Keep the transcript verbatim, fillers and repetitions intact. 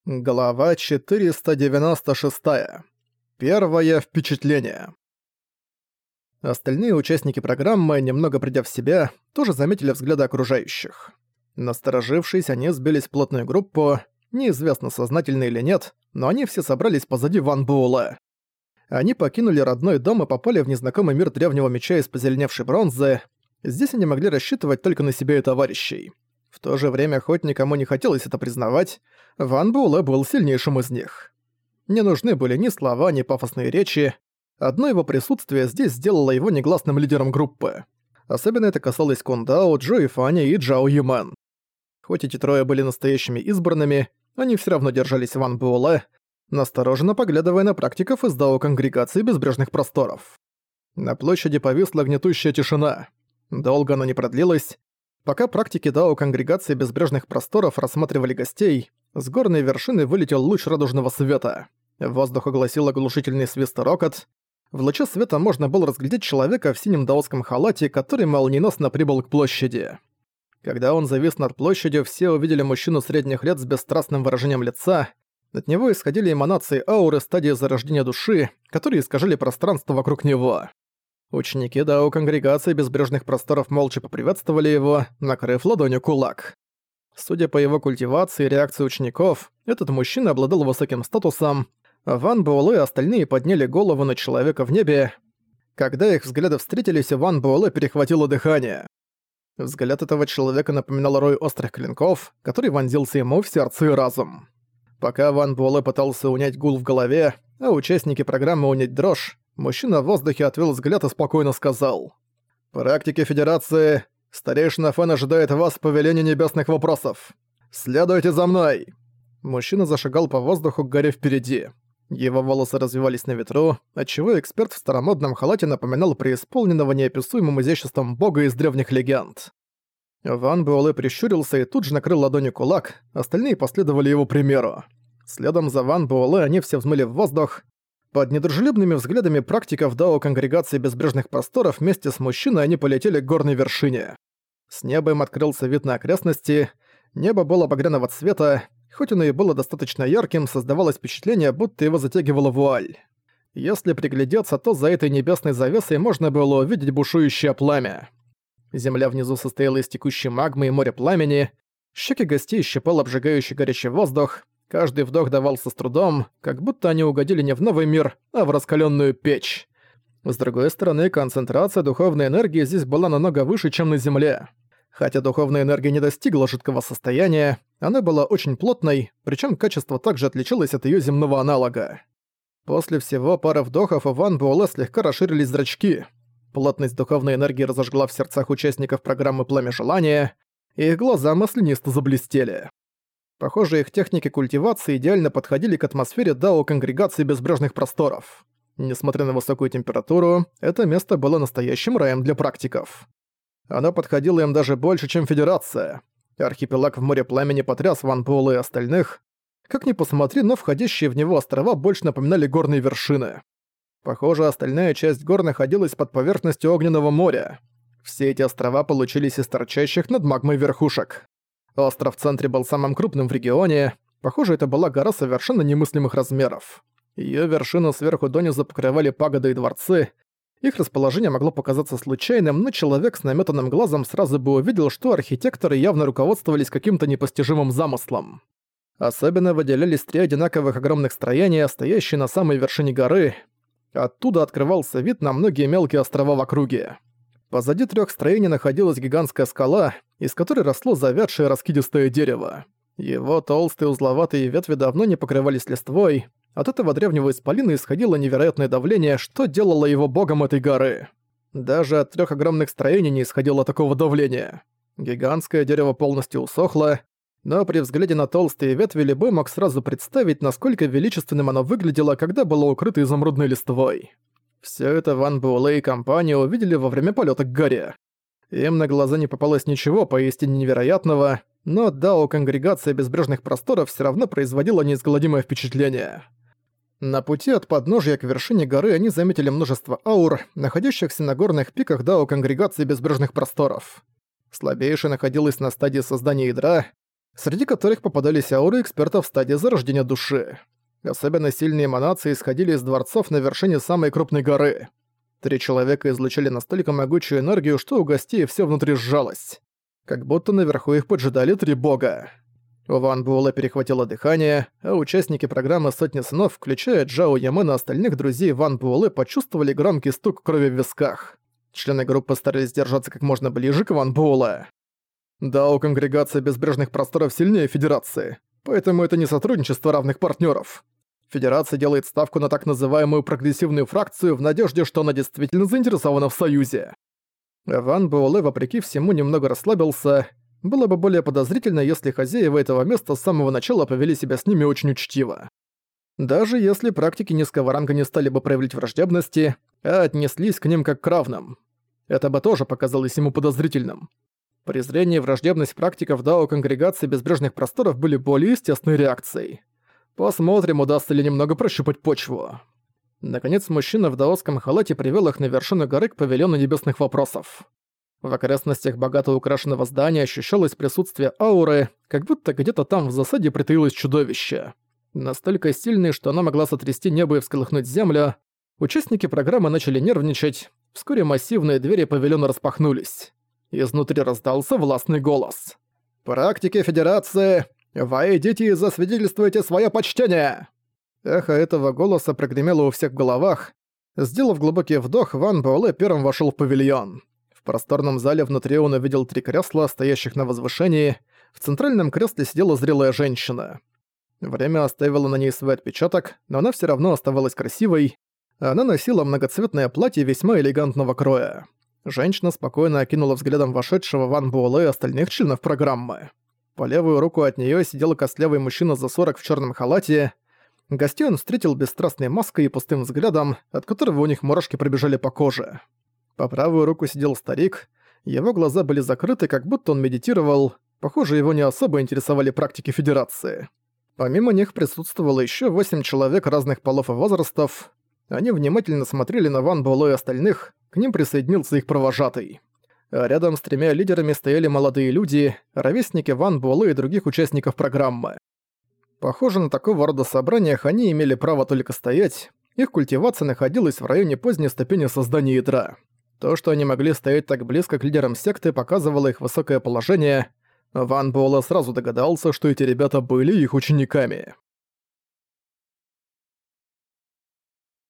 Глава четыреста девяносто шесть. Первое впечатление. Остальные участники программы, немного придя в себя, тоже заметили взгляды окружающих. Насторожившись, они сбились в плотную группу, неизвестно, сознательно или нет, но они все собрались позади Ван Буэлэ. Они покинули родной дом и попали в незнакомый мир древнего меча из позеленевшей бронзы. Здесь они могли рассчитывать только на себя и товарищей. В то же время, хоть никому не хотелось это признавать, Ван Буэлэ был сильнейшим из них. Не нужны были ни слова, ни пафосные речи. Одно его присутствие здесь сделало его негласным лидером группы. Особенно это касалось Кун Дао, Джои Фаня и Джао Юмен. Хоть эти трое были настоящими избранными, они все равно держались Ван Буэлэ, настороженно поглядывая на практиков из Дао Конгрегации Безбрежных Просторов. На площади повисла гнетущая тишина. Долго она не продлилась. Пока практики Дао Конгрегации Безбрежных Просторов рассматривали гостей, с горной вершины вылетел луч радужного света. Воздух огласил оглушительный свист и рокот. В луче света можно было разглядеть человека в синем даосском халате, который молниеносно прибыл к площади. Когда он завис над площадью, все увидели мужчину средних лет с бесстрастным выражением лица. От него исходили эманации ауры стадии зарождения души, которые искажали пространство вокруг него. Ученики Дао Конгрегации Безбрежных Просторов молча поприветствовали его, накрыв ладонью кулак. Судя по его культивации и реакции учеников, этот мужчина обладал высоким статусом. Ван Буэлэ и остальные подняли голову на человека в небе. Когда их взгляды встретились, Ван Буэлэ перехватило дыхание. Взгляд этого человека напоминал рой острых клинков, который вонзился ему в сердце и разум. Пока Ван Буэлэ пытался унять гул в голове, а участники программы унять дрожь, мужчина в воздухе отвел взгляд и спокойно сказал: «Практики Федерации, старейшина Фэн ожидает вас в повелении небесных вопросов. Следуйте за мной!» Мужчина зашагал по воздуху к горе впереди. Его волосы развивались на ветру, отчего эксперт в старомодном халате напоминал преисполненного неописуемым изяществом бога из древних легенд. Ван Буэлэ прищурился и тут же накрыл ладонью кулак, остальные последовали его примеру. Следом за Ван Буэлэ они все взмыли в воздух. Под недружелюбными взглядами практиков Дао Конгрегации Безбрежных Просторов вместе с мужчиной они полетели к горной вершине. С неба им открылся вид на окрестности. Небо было багряного цвета, хоть оно и было достаточно ярким, создавалось впечатление, будто его затягивала вуаль. Если приглядеться, то за этой небесной завесой можно было увидеть бушующее пламя. Земля внизу состояла из текущей магмы и моря пламени. Щеки гостей щипал обжигающий горячий воздух. Каждый вдох давался с трудом, как будто они угодили не в новый мир, а в раскалённую печь. С другой стороны, концентрация духовной энергии здесь была намного выше, чем на Земле. Хотя духовная энергия не достигла жидкого состояния, она была очень плотной, причем качество также отличалось от ее земного аналога. После всего пары вдохов у Ван Буэлэ слегка расширились зрачки. Плотность духовной энергии разожгла в сердцах участников программы «Пламя желания», и их глаза маслянисто заблестели. Похоже, их техники культивации идеально подходили к атмосфере Дао Конгрегации Безбрежных Просторов. Несмотря на высокую температуру, это место было настоящим раем для практиков. Оно подходило им даже больше, чем Федерация. Архипелаг в море пламени потряс Ван Буэлэ и остальных. Как ни посмотри, но входящие в него острова больше напоминали горные вершины. Похоже, остальная часть гор находилась под поверхностью огненного моря. Все эти острова получились из торчащих над магмой верхушек. Остров в центре был самым крупным в регионе. Похоже, это была гора совершенно немыслимых размеров. Её вершину сверху донизу покрывали пагоды и дворцы. Их расположение могло показаться случайным, но человек с намётанным глазом сразу бы увидел, что архитекторы явно руководствовались каким-то непостижимым замыслом. Особенно выделялись три одинаковых огромных строения, стоящие на самой вершине горы. Оттуда открывался вид на многие мелкие острова в округе. Позади трёх строений находилась гигантская скала, из которой росло завядшее раскидистое дерево. Его толстые узловатые ветви давно не покрывались листвой. От этого древнего исполина исходило невероятное давление, что делало его богом этой горы. Даже от трёх огромных строений не исходило такого давления. Гигантское дерево полностью усохло, но при взгляде на толстые ветви любой мог сразу представить, насколько величественным оно выглядело, когда было укрыто изумрудной листвой. Всё это Ван Буэлэ и компания увидели во время полёта к горе. Им на глаза не попалось ничего поистине невероятного, но Дао Конгрегация Безбрежных Просторов всё равно производила неизгладимое впечатление. На пути от подножья к вершине горы они заметили множество аур, находящихся на горных пиках Дао Конгрегации Безбрежных Просторов. Слабейшая находилась на стадии создания ядра, среди которых попадались ауры экспертов в стадии зарождения души. Особенно сильные эманации исходили из дворцов на вершине самой крупной горы. Три человека излучали настолько могучую энергию, что у гостей все внутри сжалось. Как будто наверху их поджидали три бога. У Ван Буэлэ перехватило дыхание, а участники программы «Сотни сынов», включая Джао Ямена и остальных друзей Ван Буэлэ, почувствовали громкий стук крови в висках. Члены группы старались держаться как можно ближе к Ван Буэлэ. Да, у конгрегации Безбрежных Просторов сильнее Федерации, поэтому это не сотрудничество равных партнеров. Федерация делает ставку на так называемую прогрессивную фракцию в надежде, что она действительно заинтересована в союзе. Ван Буэлэ, вопреки всему, немного расслабился. Было бы более подозрительно, если хозяева этого места с самого начала повели себя с ними очень учтиво. Даже если практики низкого ранга не стали бы проявлять враждебности, а отнеслись к ним как к равным. Это бы тоже показалось ему подозрительным. Презрение и враждебность практиков Дао Конгрегации Безбрежных Просторов были более естественной реакцией. Посмотрим, удастся ли немного прощупать почву. Наконец, мужчина в даосском халате привел их на вершину горы к павильону небесных вопросов. В окрестностях богато украшенного здания ощущалось присутствие ауры, как будто где-то там в засаде притаилось чудовище. Настолько сильное, что она могла сотрясти небо и всколыхнуть землю. Участники программы начали нервничать. Вскоре массивные двери павильона распахнулись. Изнутри раздался властный голос. «Практики Федерации, войдите и засвидетельствуйте свое почтение!» Эхо этого голоса прогремело у всех в головах. Сделав глубокий вдох, Ван Буэлэ первым вошел в павильон. В просторном зале внутри он увидел три кресла, стоящих на возвышении. В центральном кресле сидела зрелая женщина. Время оставило на ней свой отпечаток, но она все равно оставалась красивой. Она носила многоцветное платье весьма элегантного кроя. Женщина спокойно окинула взглядом вошедшего Ван Буэлэ и остальных членов программы. По левую руку от неё сидел костлявый мужчина за сорок в чёрном халате. Гостей он встретил бесстрастной маской и пустым взглядом, от которого у них мурашки пробежали по коже. По правую руку сидел старик. Его глаза были закрыты, как будто он медитировал. Похоже, его не особо интересовали практики Федерации. Помимо них присутствовало ещё восемь человек разных полов и возрастов. Они внимательно смотрели на Ван Буэлэ и остальных, к ним присоединился их провожатый. А рядом с тремя лидерами стояли молодые люди, ровесники Ван Буэлэ и других участников программы. Похоже, на такого рода собраниях они имели право только стоять, их культивация находилась в районе поздней ступени создания ядра. То, что они могли стоять так близко к лидерам секты, показывало их высокое положение. Ван Буэлэ сразу догадался, что эти ребята были их учениками.